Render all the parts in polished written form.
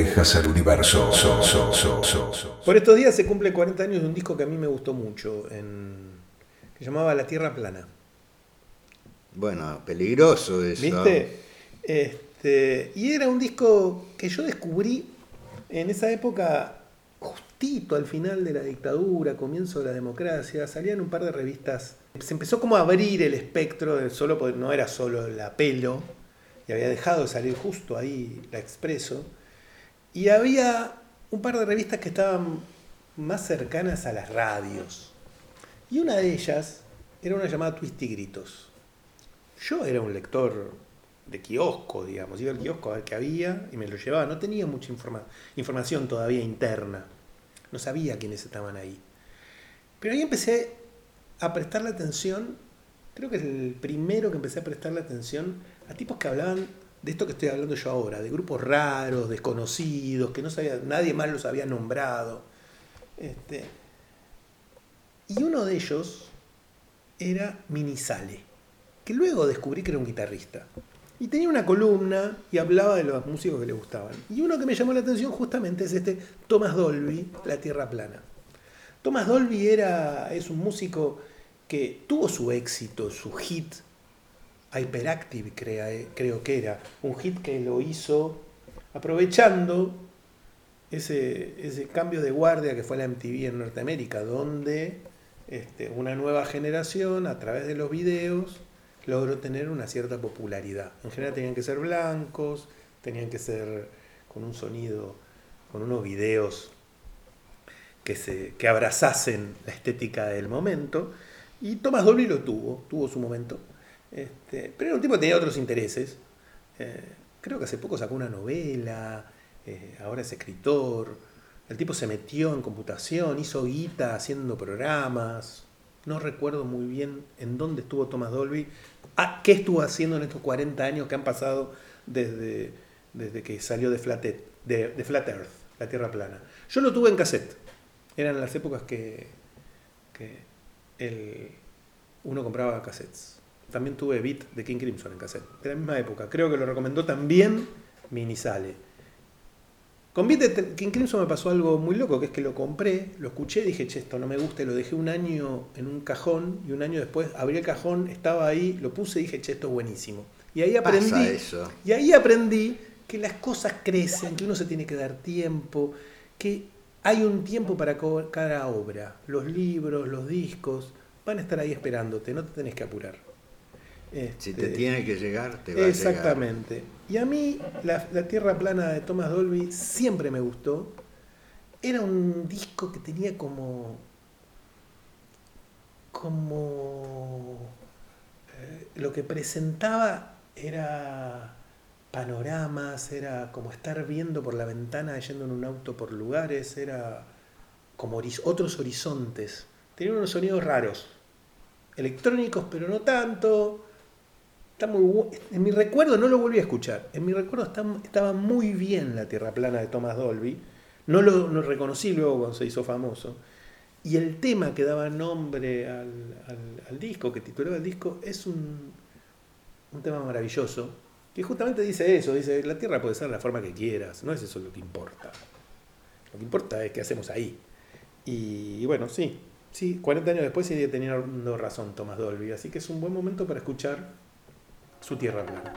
orejas al universo. Por estos días se cumple 40 años de un disco que a mí me gustó mucho, que se llamaba La Tierra Plana. Bueno, peligroso eso. ¿Viste? Y era un disco que yo descubrí en esa época, justito al final de la dictadura, comienzo de la democracia. Salían un par de revistas. Se empezó como a abrir el espectro, no era solo La Pelo, y había dejado de salir justo ahí La Expreso. Y había un par de revistas que estaban más cercanas a las radios. Y una de ellas era una llamada Twist y Gritos. Yo era un lector de kiosco, digamos. Iba al kiosco a ver qué había y me lo llevaba. No tenía mucha información todavía interna. No sabía quiénes estaban ahí. Pero ahí empecé a prestarle atención. Creo que es el primero que empecé a prestarle atención a tipos que hablaban de esto que estoy hablando yo ahora, de grupos raros, desconocidos, que no sabía, nadie más los había nombrado. Y uno de ellos era Minizale, que luego descubrí que era un guitarrista. Y tenía una columna y hablaba de los músicos que le gustaban. Y uno que me llamó la atención justamente es Thomas Dolby, La Tierra Plana. Thomas Dolby es un músico que tuvo su éxito, su hit, Hyperactive creo que era, un hit que lo hizo aprovechando ese cambio de guardia que fue la MTV en Norteamérica, donde una nueva generación a través de los videos logró tener una cierta popularidad. En general tenían que ser blancos, tenían que ser con un sonido, con unos videos que abrazasen la estética del momento, y Thomas Dolby lo tuvo su momento. Pero era un tipo que tenía otros intereses. Creo que hace poco sacó una novela, ahora es escritor. El tipo se metió en computación, hizo guita haciendo programas. No recuerdo muy bien en dónde estuvo Thomas Dolby. ¿Qué estuvo haciendo en estos 40 años que han pasado desde que salió de Flat Earth, La Tierra Plana? Yo lo tuve en cassette. Eran las épocas que uno compraba cassettes. También tuve Beat de King Crimson en cassette, de la misma época. Creo que lo recomendó también Minizale. Con Beat de King Crimson me pasó algo muy loco, que es que lo compré, lo escuché, dije, che, esto no me gusta, y lo dejé un año en un cajón, y un año después abrí el cajón, estaba ahí, lo puse y dije, che, esto es buenísimo. Y ahí aprendí que las cosas crecen, que uno se tiene que dar tiempo, que hay un tiempo para cada obra. Los libros, los discos, van a estar ahí esperándote, no te tenés que apurar. Si te tiene que llegar, te va a llegar. Exactamente. Y a mí, la Tierra Plana de Thomas Dolby siempre me gustó. Era un disco que tenía lo que presentaba era panoramas, era como estar viendo por la ventana, yendo en un auto por lugares, era como otros horizontes. Tenía unos sonidos raros, electrónicos, pero no tanto. En mi recuerdo no lo volví a escuchar. En mi recuerdo estaba muy bien La Tierra Plana de Thomas Dolby. No lo reconocí luego cuando se hizo famoso. Y el tema que daba nombre al disco, que titulaba el disco, es un tema maravilloso, que justamente dice eso, dice, la Tierra puede ser la forma que quieras, no es eso lo que importa. Lo que importa es qué hacemos ahí. Y bueno, sí, 40 años después sigue teniendo razón Thomas Dolby, así que es un buen momento para escuchar su Tierra Plana.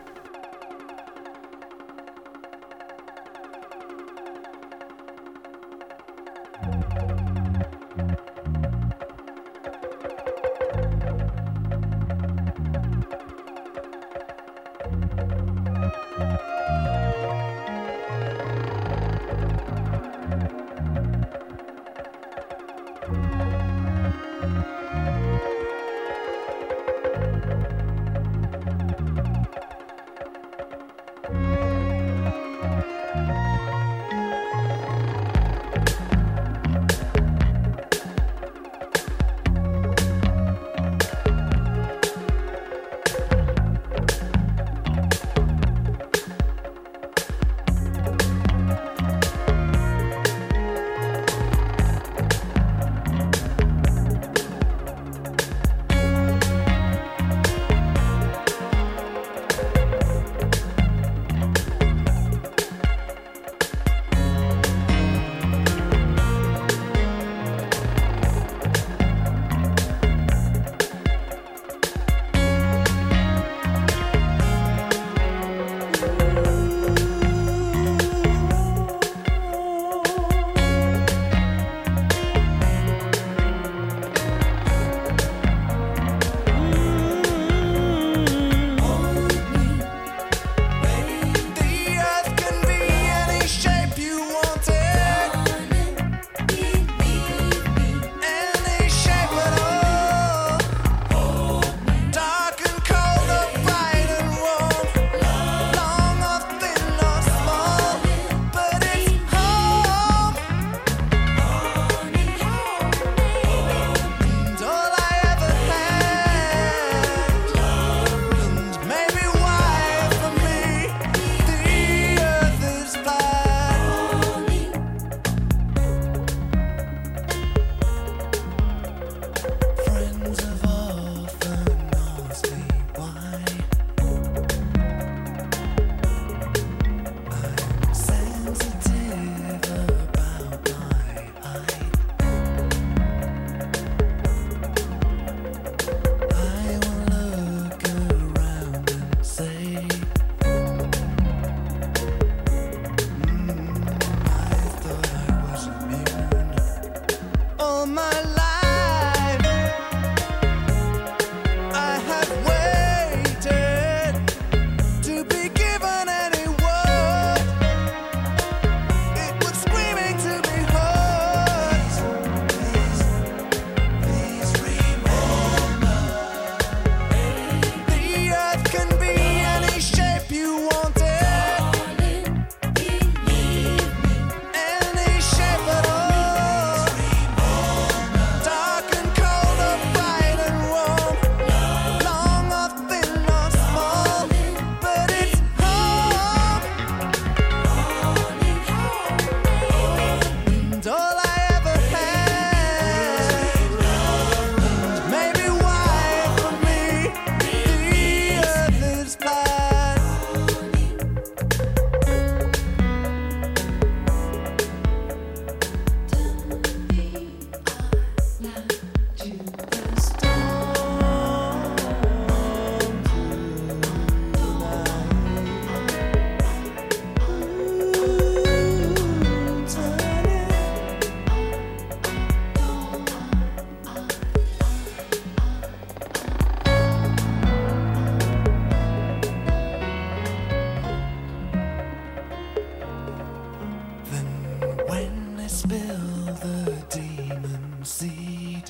spill the demon seed.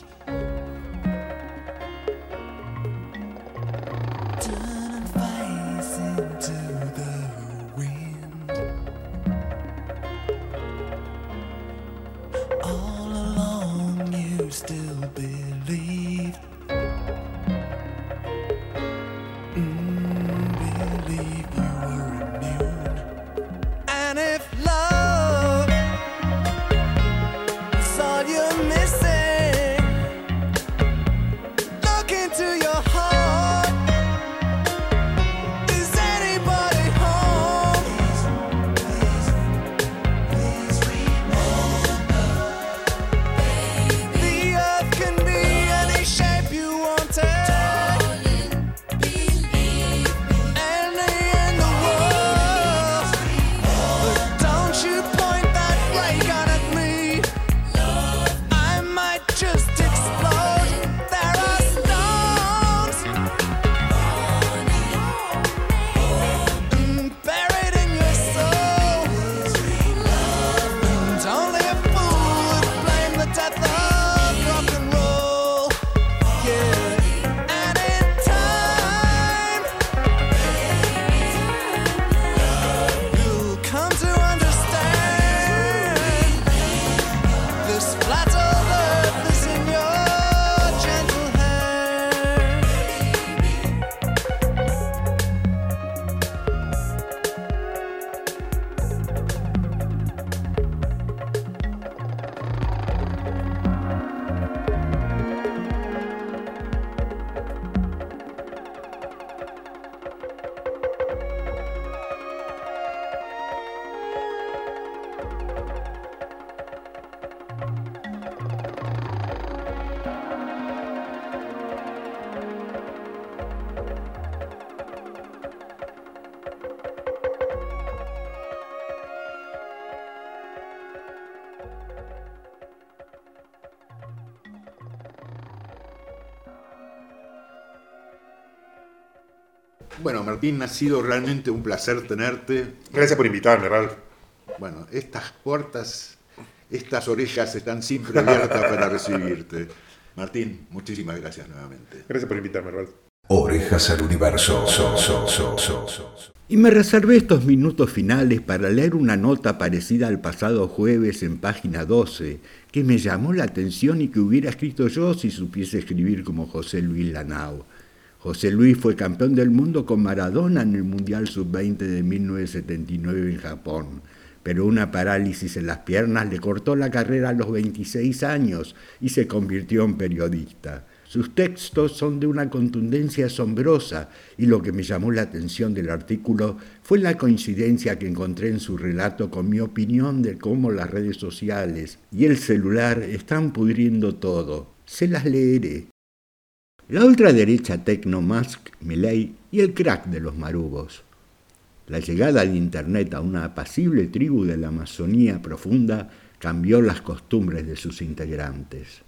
Turn and face into the wind. All along you still believed. Believe you were immune. And if love is all you're missing, look into your heart. Is anybody home? Please remember, baby. The earth can be any shape you want it. Bueno, Martín, ha sido realmente un placer tenerte. Gracias por invitarme, Ralph. Bueno, estas puertas, estas orejas están siempre abiertas para recibirte. Martín, muchísimas gracias nuevamente. Gracias por invitarme, Ralph. Orejas al universo. Y me reservé estos minutos finales para leer una nota parecida al pasado jueves en página 12, que me llamó la atención y que hubiera escrito yo si supiese escribir como José Luis Lanao. José Luis fue campeón del mundo con Maradona en el Mundial Sub-20 de 1979 en Japón, pero una parálisis en las piernas le cortó la carrera a los 26 años y se convirtió en periodista. Sus textos son de una contundencia asombrosa y lo que me llamó la atención del artículo fue la coincidencia que encontré en su relato con mi opinión de cómo las redes sociales y el celular están pudriendo todo. Se las leeré. La ultraderecha Tecno, Musk, Milei y el crack de los marubos. La llegada de Internet a una apacible tribu de la Amazonía profunda cambió las costumbres de sus integrantes.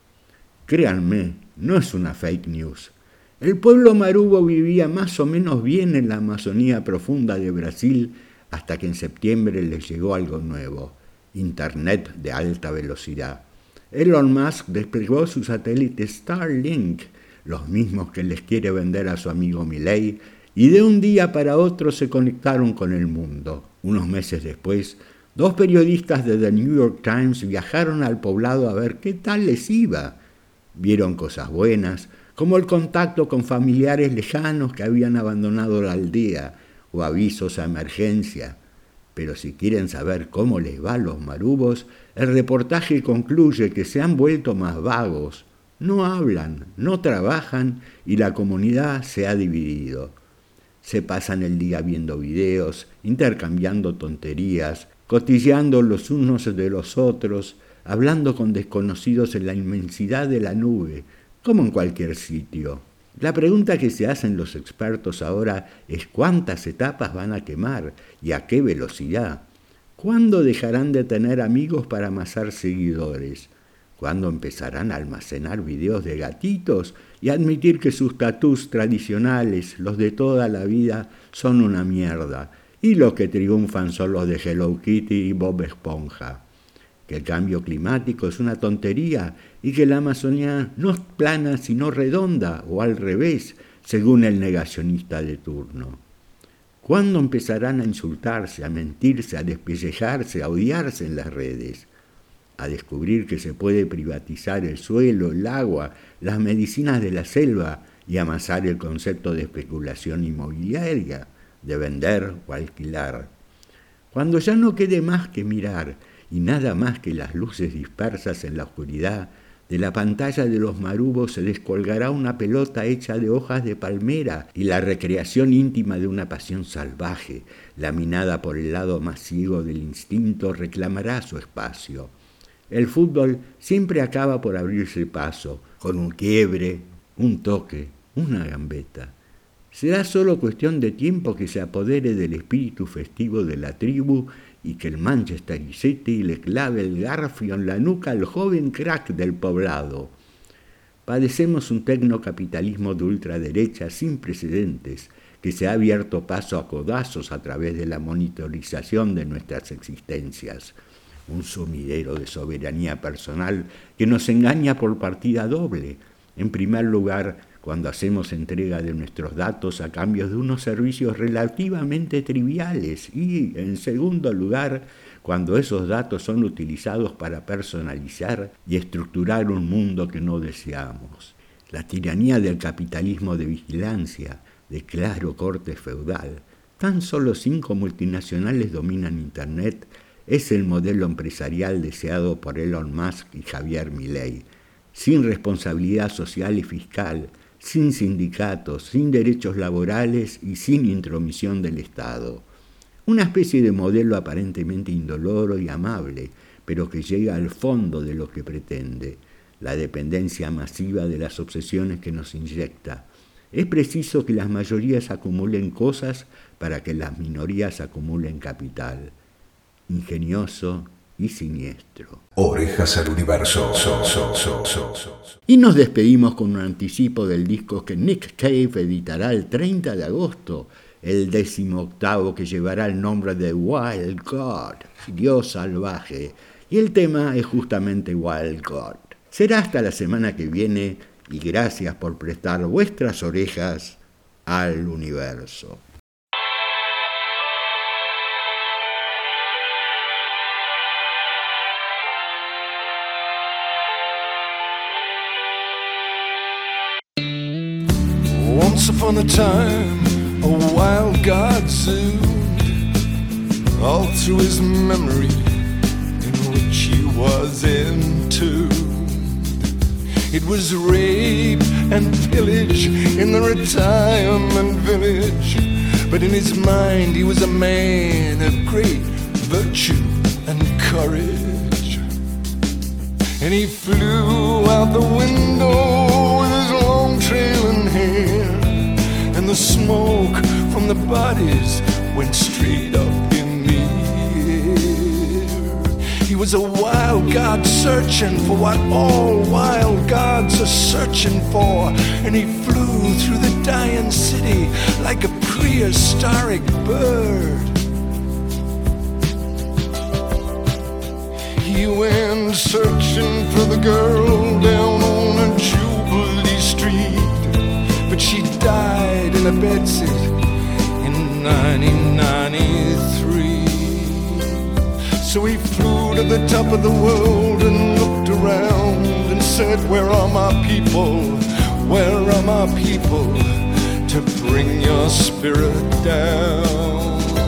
Créanme, no es una fake news. El pueblo marubo vivía más o menos bien en la Amazonía profunda de Brasil hasta que en septiembre les llegó algo nuevo, Internet de alta velocidad. Elon Musk desplegó su satélite Starlink, los mismos que les quiere vender a su amigo Milei, y de un día para otro se conectaron con el mundo. Unos meses después, 2 periodistas de The New York Times viajaron al poblado a ver qué tal les iba. Vieron cosas buenas, como el contacto con familiares lejanos que habían abandonado la aldea, o avisos a emergencia. Pero si quieren saber cómo les va a los marubos, el reportaje concluye que se han vuelto más vagos. No hablan, no trabajan y la comunidad se ha dividido. Se pasan el día viendo videos, intercambiando tonterías, cotilleando los unos de los otros, hablando con desconocidos en la inmensidad de la nube, como en cualquier sitio. La pregunta que se hacen los expertos ahora es cuántas etapas van a quemar y a qué velocidad. ¿Cuándo dejarán de tener amigos para amasar seguidores? ¿Cuándo empezarán a almacenar videos de gatitos y admitir que sus tatús tradicionales, los de toda la vida, son una mierda y los que triunfan son los de Hello Kitty y Bob Esponja? que el cambio climático es una tontería y que la Amazonía no es plana sino redonda o al revés, según el negacionista de turno. ¿Cuándo empezarán a insultarse, a mentirse, a despellejarse, a odiarse en las redes? A descubrir que se puede privatizar el suelo, el agua, las medicinas de la selva y amasar el concepto de especulación inmobiliaria, de vender o alquilar. Cuando ya no quede más que mirar y nada más que las luces dispersas en la oscuridad, de la pantalla de los marubos se descolgará una pelota hecha de hojas de palmera y la recreación íntima de una pasión salvaje, laminada por el lado más ciego del instinto, reclamará su espacio. El fútbol siempre acaba por abrirse paso, con un quiebre, un toque, una gambeta. Será solo cuestión de tiempo que se apodere del espíritu festivo de la tribu y que el Manchester City le clave el garfio en la nuca al joven crack del poblado. Padecemos un tecnocapitalismo de ultraderecha sin precedentes, que se ha abierto paso a codazos a través de la monitorización de nuestras existencias. Un sumidero de soberanía personal que nos engaña por partida doble. En primer lugar, cuando hacemos entrega de nuestros datos a cambio de unos servicios relativamente triviales y, en segundo lugar, cuando esos datos son utilizados para personalizar y estructurar un mundo que no deseamos. La tiranía del capitalismo de vigilancia, de claro corte feudal. Tan solo 5 multinacionales dominan Internet. Es el modelo empresarial deseado por Elon Musk y Javier Milei, sin responsabilidad social y fiscal, sin sindicatos, sin derechos laborales y sin intromisión del Estado. Una especie de modelo aparentemente indoloro y amable, pero que llega al fondo de lo que pretende, la dependencia masiva de las obsesiones que nos inyecta. Es preciso que las mayorías acumulen cosas para que las minorías acumulen capital. Ingenioso y siniestro. Orejas al universo. Y nos despedimos con un anticipo del disco que Nick Cave editará el 30 de agosto, el 18º que llevará el nombre de Wild God, Dios salvaje, y el tema es justamente Wild God. Será hasta la semana que viene y gracias por prestar vuestras orejas al universo. Once upon a time, a wild god zoomed all through his memory, in which he was entombed. It was rape and pillage in the retirement village, but in his mind he was a man of great virtue and courage. And he flew out the window with his long trailing hair, and the smoke from the bodies went straight up in the air. He was a wild god searching for what all wild gods are searching for, and he flew through the dying city like a prehistoric bird. He went searching for the girl down on a Jubilee Street, but she died in a bedsit in 1993. So he flew to the top of the world and looked around and said, where are my people? Where are my people to bring your spirit down?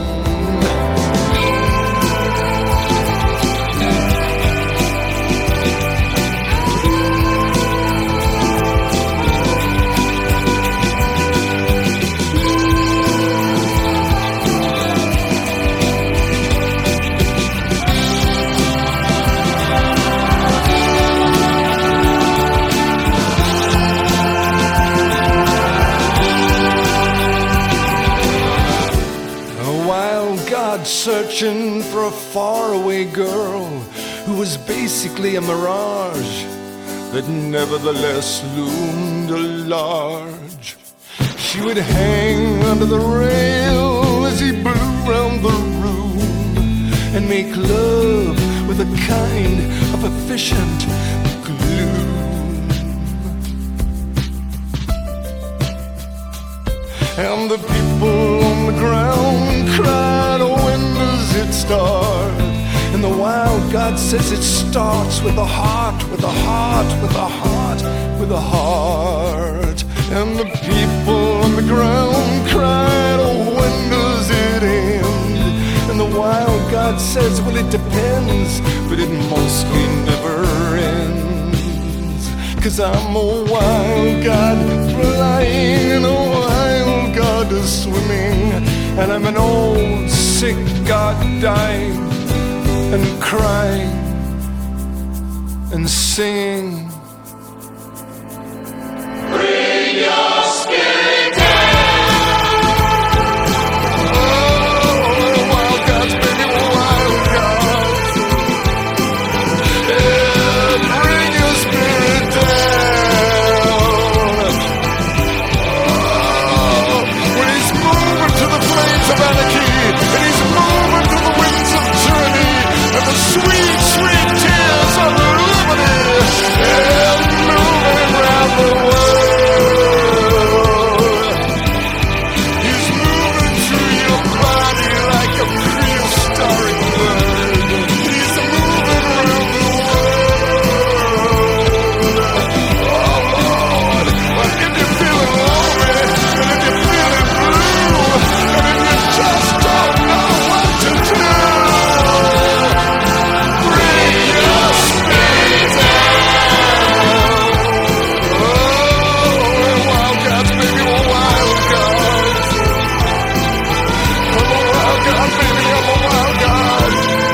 Searching for a faraway girl who was basically a mirage that nevertheless loomed large. She would hang under the rail as he blew round the room and make love with a kind of efficient gloom. And the people on the ground cried, oh, when does it start? And the wild God says it starts with a heart, with a heart, with a heart, with a heart. And the people on the ground cried, oh, when does it end? And the wild God says, well, it depends, but it mostly never ends. 'Cause I'm a wild God flying and a wild God swimming, and I'm an old sick God dying and crying and singing. Bring your spirit down. Oh, wild gods, baby, wild gods. Yeah, bring your spirit down. Oh, when he's moving to the flames of anarchy, and he's moving to the winds of tyranny, and the sweet, sweet tears of liberty, yeah, moving around the world. He's moving through your body like a prehistoric bird. He's moving around the world. Oh Lord, but if you're feeling lonely, and if you're feeling blue, and if you just don't know what to do, bring your spirit down. Oh, we're wild gods, baby, we're wild gods. I'm a wild god, baby, I'm a wild god.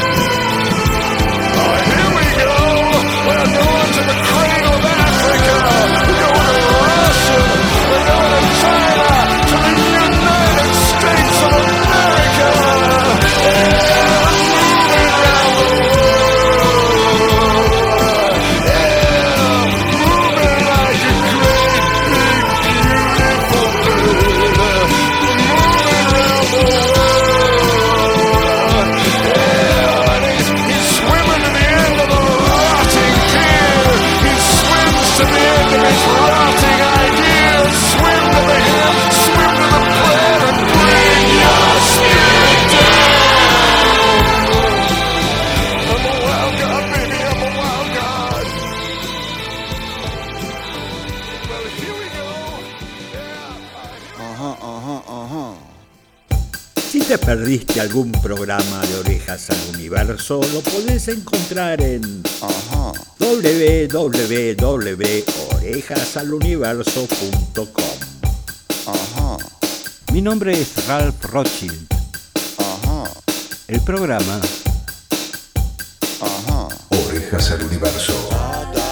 Oh, here we go. We're going to the cradle of Africa. We're going to Russia. We're going to China, to the United States of America. Yeah, moving around the world. Yeah, moving like a great, big, beautiful bird. Moving around the world. Yeah, and he's swimming to the end of the rotting pier. He swims to the end of his rotting ideas. Swim to the him, swim to the plan, and bring your spirit down. I'm a wild god, baby, I'm a wild god. Well, here we go. Si te perdiste algún programa de Orejas al Universo, lo podés encontrar en www.orejasaluniverso.com. Mi nombre es Ralph Rothschild. Orejas al Universo.